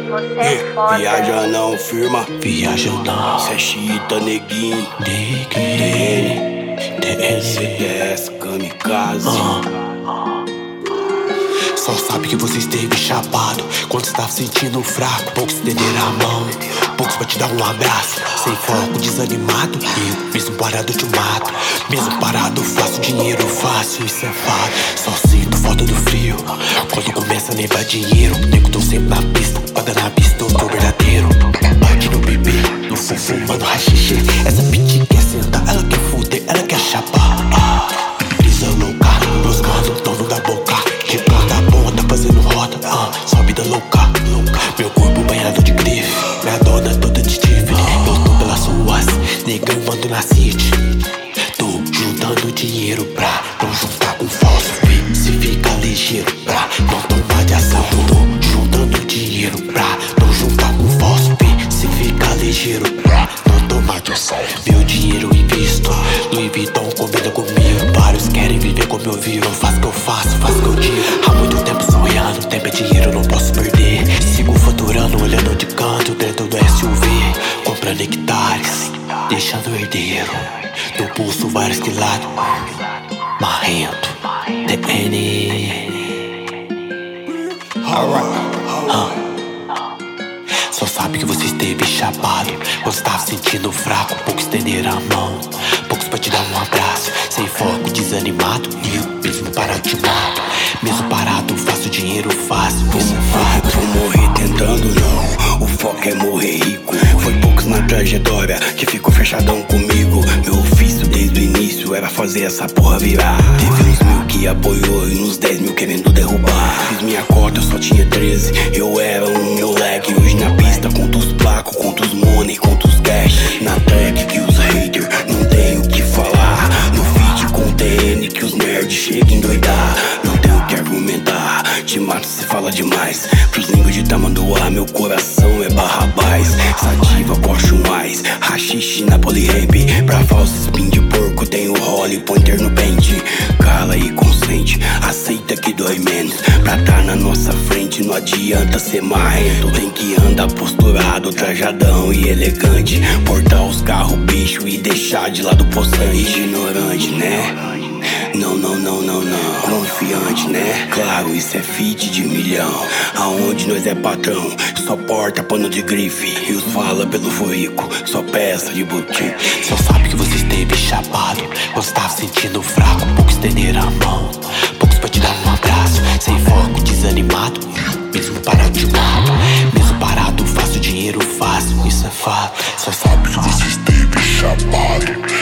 você é foda. Viaja não, firma. Viaja não. Cê é chita, neguinho. TN, CDS, kamikaze. Só sabe que você esteve chapado quando estava sentindo fraco. Poucos estenderam a mão, poucos pra te dar um abraço. Sem foco, desanimado, eu mesmo parado te mato. Mesmo parado faço dinheiro fácil, isso é fato. Só sinto falta do frio quando começa a nevar dinheiro. Nego tô sempre na pista, paga na pista, eu tô verdadeiro. Bate no bebê, no fufu, mano, rachixe. Essa bitch quer sentar, ela quer fuder, ela quer chapar. Brisa louca, meus mano, dono da boca. De ponta a ponta, fazendo roda, só vida louca. Meu corpo banhado de grife, minha dona toda de Tiffany. Eu tô pelas ruas, negão mando na city. Tô juntando dinheiro pra não juntar com falso. Se fica ligeiro pra não tomar de ação. Tô juntando dinheiro pra não juntar com falso. Se fica ligeiro pra não tomar de ação. Meu dinheiro invisto, Louis Vuitton combina comigo. Vários querem viver como eu vivo. Eu faço o que eu faço, faço o que eu digo. Há muito tempo sonhando, tempo é dinheiro, não posso perder. Sigo faturando, olhando de canto dentro do SUV. Comprando hectares, deixando herdeiro. No pulso vários quilados, marrento, TN. Só sabe que você esteve chapado quando estava sentindo fraco. Poucos estenderam a mão, poucos pra te dar um abraço. Sem foco, desanimado, eu mesmo parado te mato. Mesmo parado, faço dinheiro fácil, isso é fato. Vou morrer tentando não, o foco é morrer rico. Foi poucos na trajetória que ficou fechadão comigo. Meu ofício desde o início era fazer essa porra virar. Teve uns 1000 que apoiou e uns 10 mil querendo derrubar. Fiz minha cota, eu só tinha 13, eu era um moleque. Hoje na pista conto os placos, conto os money, conto os cash. Na track que os haters não tem o que falar. No feat com TN que os nerds chegam a endoidar. Não tenho o que argumentar, te mato se fala demais. Pros língua de tamanduá, meu coração é Barrabás. Sativa, coxo mais, rachixe na polyramp. Pra falso spin de porco tem o Holly Pointer no pente. Cala e consente, aceita que dói menos. Pra tá na nossa frente não adianta ser marrento. Tem que andar posturado, trajadão e elegante. Portar os carros bicho e deixar de lado possante. Ignorante, né? Não. Confiante, né? Claro, isso é feat de milhão. Aonde nós é patrão, só porta pano de grife. E os fala pelo furico, só peça de boutique. Só sabe que você esteve chapado quando estava sentindo fraco. Poucos estenderam a mão, poucos pra te dar um abraço. Sem foco, desanimado, mesmo parado te mato. Mesmo parado, faço dinheiro fácil, isso é fato. Só sabe que você esteve chapado